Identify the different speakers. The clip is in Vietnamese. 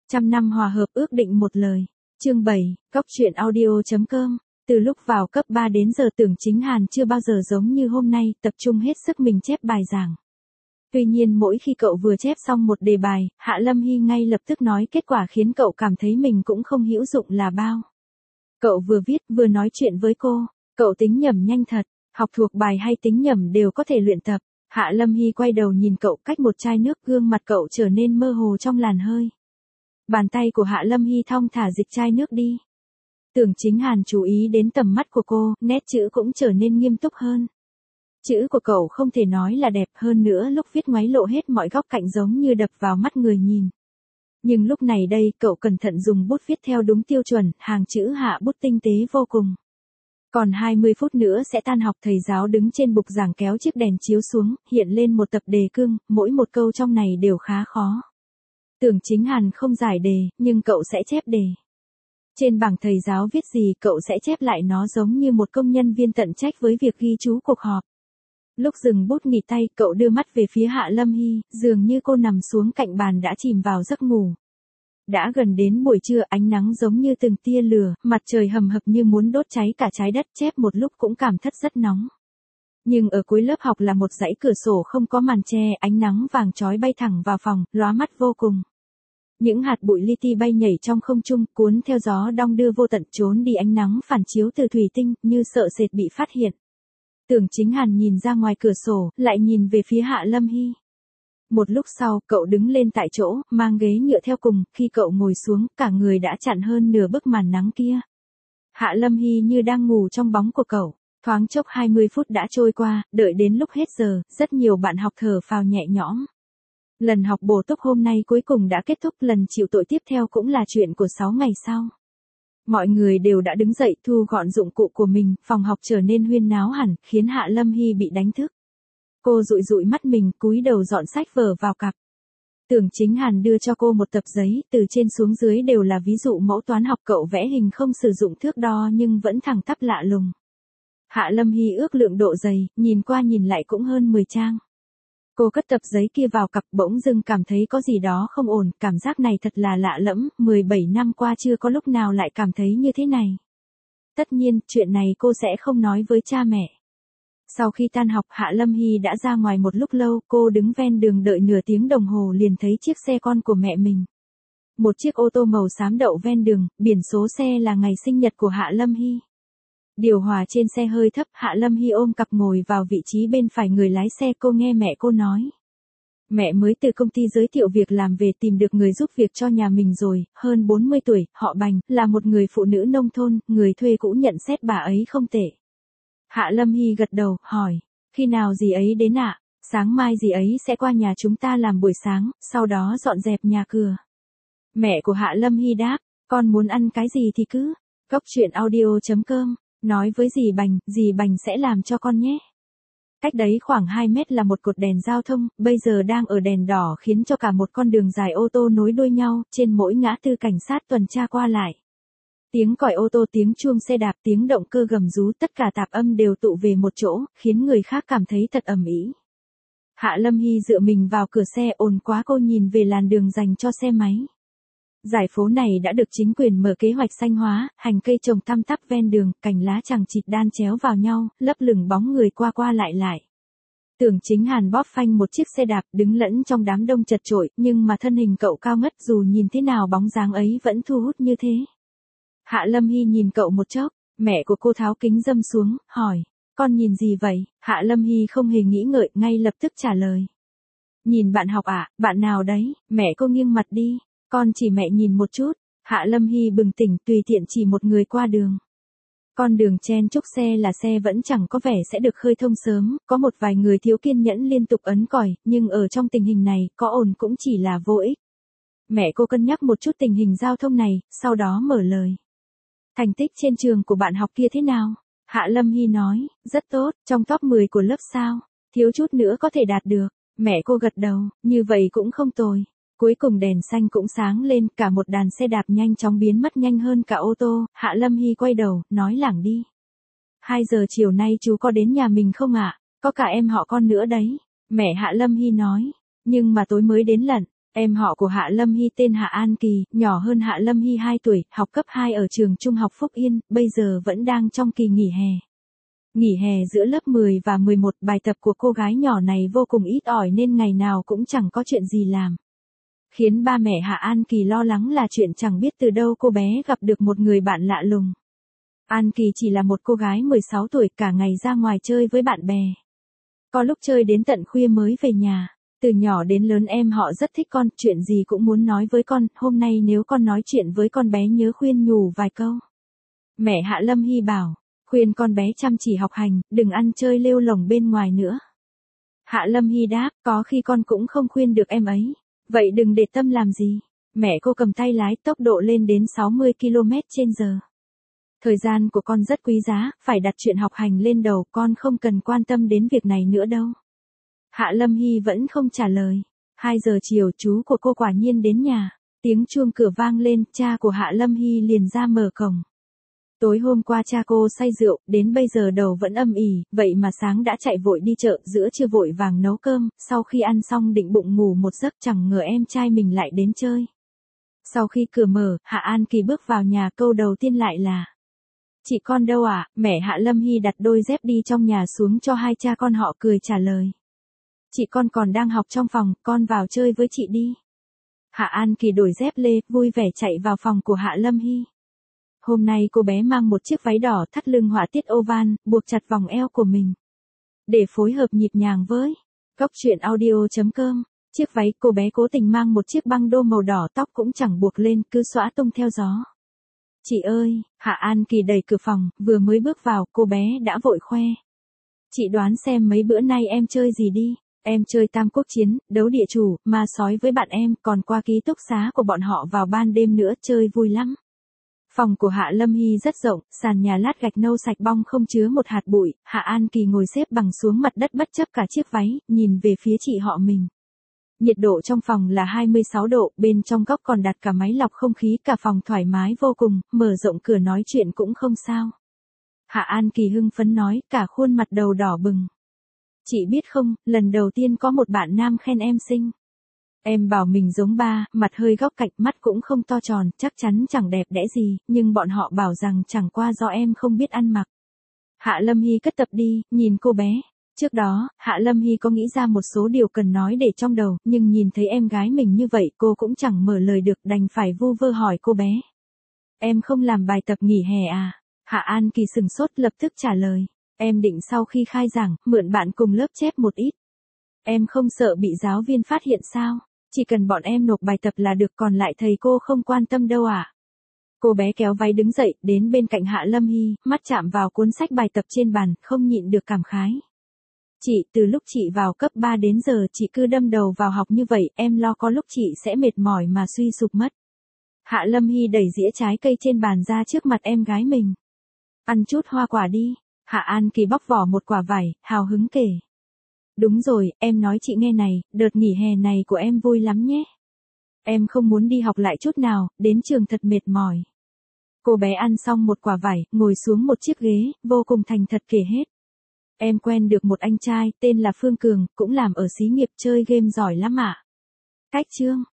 Speaker 1: Trăm năm hòa hợp ước định một lời. Chương 7, Cóc truyện audio.com. Từ lúc vào cấp 3 đến giờ Tưởng Chính Hàn chưa bao giờ giống như hôm nay, tập trung hết sức mình chép bài giảng. Tuy nhiên mỗi khi cậu vừa chép xong một đề bài, Hạ Lâm Hy ngay lập tức nói kết quả khiến cậu cảm thấy mình cũng không hữu dụng là bao. Cậu vừa viết vừa nói chuyện với cô, cậu tính nhẩm nhanh thật, học thuộc bài hay tính nhẩm đều có thể luyện tập. Hạ Lâm Hy quay đầu nhìn cậu cách một chai nước, gương mặt cậu trở nên mơ hồ trong làn hơi. Bàn tay của Hạ Lâm Hy thong thả dịch chai nước đi. Tưởng Chính Hàn chú ý đến tầm mắt của cô, nét chữ cũng trở nên nghiêm túc hơn. Chữ của cậu không thể nói là đẹp, hơn nữa lúc viết ngoáy lộ hết mọi góc cạnh giống như đập vào mắt người nhìn. Nhưng lúc này đây cậu cẩn thận dùng bút viết theo đúng tiêu chuẩn, hàng chữ hạ bút tinh tế vô cùng. Còn 20 phút nữa sẽ tan học, thầy giáo đứng trên bục giảng kéo chiếc đèn chiếu xuống, hiện lên một tập đề cương, mỗi một câu trong này đều khá khó. Tưởng Chính Hàn không giải đề, nhưng cậu sẽ chép đề. Trên bảng thầy giáo viết gì cậu sẽ chép lại nó, giống như một công nhân viên tận trách với việc ghi chú cuộc họp. Lúc dừng bút nghỉ tay, cậu đưa mắt về phía Hạ Lâm Hy, dường như cô nằm xuống cạnh bàn đã chìm vào giấc ngủ. Đã gần đến buổi trưa, ánh nắng giống như từng tia lửa, mặt trời hầm hập như muốn đốt cháy cả trái đất, chép một lúc cũng cảm thấy rất nóng. Nhưng ở cuối lớp học là một dãy cửa sổ không có màn che, ánh nắng vàng chói bay thẳng vào phòng, lóa mắt vô cùng. Những hạt bụi li ti bay nhảy trong không trung, cuốn theo gió đong đưa vô tận, trốn đi ánh nắng phản chiếu từ thủy tinh, như sợ sệt bị phát hiện. Tưởng Chính Hàn nhìn ra ngoài cửa sổ, lại nhìn về phía Hạ Lâm Hy. Một lúc sau, cậu đứng lên tại chỗ, mang ghế nhựa theo cùng, khi cậu ngồi xuống, cả người đã chặn hơn nửa bức màn nắng kia. Hạ Lâm Hy như đang ngủ trong bóng của cậu. Thoáng chốc 20 phút đã trôi qua, đợi đến lúc hết giờ, rất nhiều bạn học thở phào nhẹ nhõm. Lần học bổ túc hôm nay cuối cùng đã kết thúc, lần chịu tội tiếp theo cũng là chuyện của 6 ngày sau. Mọi người đều đã đứng dậy thu gọn dụng cụ của mình, phòng học trở nên huyên náo hẳn, khiến Hạ Lâm Hy bị đánh thức. Cô dụi dụi mắt mình, cúi đầu dọn sách vở vào cặp. Tưởng Chính Hàn đưa cho cô một tập giấy, từ trên xuống dưới đều là ví dụ mẫu toán học, cậu vẽ hình không sử dụng thước đo nhưng vẫn thẳng tắp lạ lùng. Hạ Lâm Hy ước lượng độ dày, nhìn qua nhìn lại cũng hơn 10 trang. Cô cất tập giấy kia vào cặp, bỗng dưng cảm thấy có gì đó không ổn, cảm giác này thật là lạ lẫm, 17 năm qua chưa có lúc nào lại cảm thấy như thế này. Tất nhiên, chuyện này cô sẽ không nói với cha mẹ. Sau khi tan học, Hạ Lâm Hy đã ra ngoài một lúc lâu, cô đứng ven đường đợi nửa tiếng đồng hồ liền thấy chiếc xe con của mẹ mình. Một chiếc ô tô màu xám đậu ven đường, biển số xe là ngày sinh nhật của Hạ Lâm Hy. Điều hòa trên xe hơi thấp, Hạ Lâm Hy ôm cặp ngồi vào vị trí bên phải người lái xe, cô nghe mẹ cô nói. Mẹ mới từ công ty giới thiệu việc làm về, tìm được người giúp việc cho nhà mình rồi, hơn 40 tuổi, họ Bành, là một người phụ nữ nông thôn, người thuê cũ nhận xét bà ấy không tệ. Hạ Lâm Hy gật đầu, hỏi, khi nào dì ấy đến ạ? Sáng mai dì ấy sẽ qua nhà chúng ta làm buổi sáng, sau đó dọn dẹp nhà cửa. Mẹ của Hạ Lâm Hy đáp, con muốn ăn cái gì thì cứ. Cóc truyện audio.com. Nói với dì Bành sẽ làm cho con nhé. Cách đấy khoảng 2 mét là một cột đèn giao thông, bây giờ đang ở đèn đỏ khiến cho cả một con đường dài ô tô nối đuôi nhau, trên mỗi ngã tư cảnh sát tuần tra qua lại. Tiếng còi ô tô, tiếng chuông xe đạp, tiếng động cơ gầm rú, tất cả tạp âm đều tụ về một chỗ, khiến người khác cảm thấy thật ầm ĩ. Hạ Lâm Hy dựa mình vào cửa xe, ồn quá, cô nhìn về làn đường dành cho xe máy. Giải phố này đã được chính quyền mở kế hoạch xanh hóa, hành cây trồng tăm tắp ven đường, cành lá chằng chịt đan chéo vào nhau, lấp lửng bóng người qua qua lại lại. Tưởng Chính Hàn bóp phanh một chiếc xe đạp, đứng lẫn trong đám đông chật chội, nhưng mà thân hình cậu cao ngất, dù nhìn thế nào bóng dáng ấy vẫn thu hút như thế. Hạ Lâm Hy nhìn cậu một chốc, mẹ của cô tháo kính râm xuống, hỏi, con nhìn gì vậy? Hạ Lâm Hy không hề nghĩ ngợi, ngay lập tức trả lời. Nhìn bạn học ạ, bạn nào đấy? Mẹ cô nghiêng mặt đi. Con chỉ mẹ nhìn một chút. Hạ Lâm Hy bừng tỉnh, tùy tiện chỉ một người qua đường. Con đường chen chúc xe là xe vẫn chẳng có vẻ sẽ được khơi thông sớm, có một vài người thiếu kiên nhẫn liên tục ấn còi, nhưng ở trong tình hình này, có ồn cũng chỉ là vô ích. Mẹ cô cân nhắc một chút tình hình giao thông này, sau đó mở lời. Thành tích trên trường của bạn học kia thế nào? Hạ Lâm Hy nói, rất tốt, trong top 10 của lớp sao? Thiếu chút nữa có thể đạt được. Mẹ cô gật đầu, như vậy cũng không tồi. Cuối cùng đèn xanh cũng sáng lên, cả một đàn xe đạp nhanh chóng biến mất, nhanh hơn cả ô tô. Hạ Lâm Hy quay đầu, nói lảng đi. 2 giờ chiều nay chú có đến nhà mình không ạ? Có cả em họ con nữa đấy. Mẹ Hạ Lâm Hy nói, nhưng mà tối mới đến lận. Em họ của Hạ Lâm Hy tên Hạ An Kỳ, nhỏ hơn Hạ Lâm Hy 2 tuổi, học cấp 2 ở trường Trung học Phúc Yên, bây giờ vẫn đang trong kỳ nghỉ hè. Nghỉ hè giữa lớp 10 và 11, bài tập của cô gái nhỏ này vô cùng ít ỏi nên ngày nào cũng chẳng có chuyện gì làm. Khiến ba mẹ Hạ An Kỳ lo lắng là chuyện chẳng biết từ đâu cô bé gặp được một người bạn lạ lùng. An Kỳ chỉ là một cô gái 16 tuổi, cả ngày ra ngoài chơi với bạn bè. Có lúc chơi đến tận khuya mới về nhà. Từ nhỏ đến lớn em họ rất thích con, chuyện gì cũng muốn nói với con, hôm nay nếu con nói chuyện với con bé nhớ khuyên nhủ vài câu. Mẹ Hạ Lâm Hy bảo, khuyên con bé chăm chỉ học hành, đừng ăn chơi lêu lổng bên ngoài nữa. Hạ Lâm Hy đáp, có khi con cũng không khuyên được em ấy. Vậy đừng để tâm làm gì. Mẹ cô cầm tay lái, tốc độ lên đến 60 km/h. Thời gian của con rất quý giá, phải đặt chuyện học hành lên đầu, con không cần quan tâm đến việc này nữa đâu. Hạ Lâm Hy vẫn không trả lời. 2 giờ chiều chú của cô quả nhiên đến nhà. Tiếng chuông cửa vang lên, cha của Hạ Lâm Hy liền ra mở cổng. Tối hôm qua cha cô say rượu, đến bây giờ đầu vẫn âm ỉ, vậy mà sáng đã chạy vội đi chợ, giữa trưa vội vàng nấu cơm, sau khi ăn xong định bụng ngủ một giấc, chẳng ngờ em trai mình lại đến chơi. Sau khi cửa mở, Hạ An Kỳ bước vào nhà, câu đầu tiên lại là: chị con đâu ạ? Mẹ Hạ Lâm Hy đặt đôi dép đi trong nhà xuống cho hai cha con họ, cười trả lời: chị con còn đang học trong phòng, con vào chơi với chị đi. Hạ An Kỳ đổi dép lê, vui vẻ chạy vào phòng của Hạ Lâm Hy. Hôm nay cô bé mang một chiếc váy đỏ thắt lưng họa tiết oval, buộc chặt vòng eo của mình. Để phối hợp nhịp nhàng với Cóc Truyện Audio.com, chiếc váy cô bé cố tình mang một chiếc băng đô màu đỏ, tóc cũng chẳng buộc lên, cứ xõa tung theo gió. Chị ơi, Hạ An Kỳ đẩy cửa phòng, vừa mới bước vào, cô bé đã vội khoe: chị đoán xem mấy bữa nay em chơi gì đi. Em chơi Tam Quốc Chiến, đấu địa chủ, ma sói với bạn em, còn qua ký túc xá của bọn họ vào ban đêm nữa, chơi vui lắm. Phòng của Hạ Lâm Hy rất rộng, sàn nhà lát gạch nâu sạch bong không chứa một hạt bụi, Hạ An Kỳ ngồi xếp bằng xuống mặt đất bất chấp cả chiếc váy, nhìn về phía chị họ mình. Nhiệt độ trong phòng là 26 độ, bên trong góc còn đặt cả máy lọc không khí, cả phòng thoải mái vô cùng, mở rộng cửa nói chuyện cũng không sao. Hạ An Kỳ hưng phấn nói, cả khuôn mặt đầu đỏ bừng. Chị biết không, lần đầu tiên có một bạn nam khen em xinh. Em bảo mình giống ba, mặt hơi góc cạnh, mắt cũng không to tròn, chắc chắn chẳng đẹp đẽ gì, nhưng bọn họ bảo rằng chẳng qua do em không biết ăn mặc. Hạ Lâm Hy cất tập đi, nhìn cô bé. Trước đó, Hạ Lâm Hy có nghĩ ra một số điều cần nói để trong đầu, nhưng nhìn thấy em gái mình như vậy, cô cũng chẳng mở lời được, đành phải vu vơ hỏi cô bé. Em không làm bài tập nghỉ hè à? Hạ An Kỳ sừng sốt, lập tức trả lời. Em định sau khi khai giảng, mượn bạn cùng lớp chép một ít. Em không sợ bị giáo viên phát hiện sao? Chỉ cần bọn em nộp bài tập là được, còn lại thầy cô không quan tâm đâu ạ. Cô bé kéo váy đứng dậy, đến bên cạnh Hạ Lâm Hy, mắt chạm vào cuốn sách bài tập trên bàn, không nhịn được cảm khái. Chị, từ lúc chị vào cấp 3 đến giờ chị cứ đâm đầu vào học như vậy, em lo có lúc chị sẽ mệt mỏi mà suy sụp mất. Hạ Lâm Hy đẩy dĩa trái cây trên bàn ra trước mặt em gái mình. Ăn chút hoa quả đi. Hạ An Kỳ bóc vỏ một quả vải, hào hứng kể. Đúng rồi, em nói chị nghe này, đợt nghỉ hè này của em vui lắm nhé. Em không muốn đi học lại chút nào, đến trường thật mệt mỏi. Cô bé ăn xong một quả vải, ngồi xuống một chiếc ghế, vô cùng thành thật kể hết. Em quen được một anh trai, tên là Phương Cường, cũng làm ở xí nghiệp, chơi game giỏi lắm ạ. Cách chương.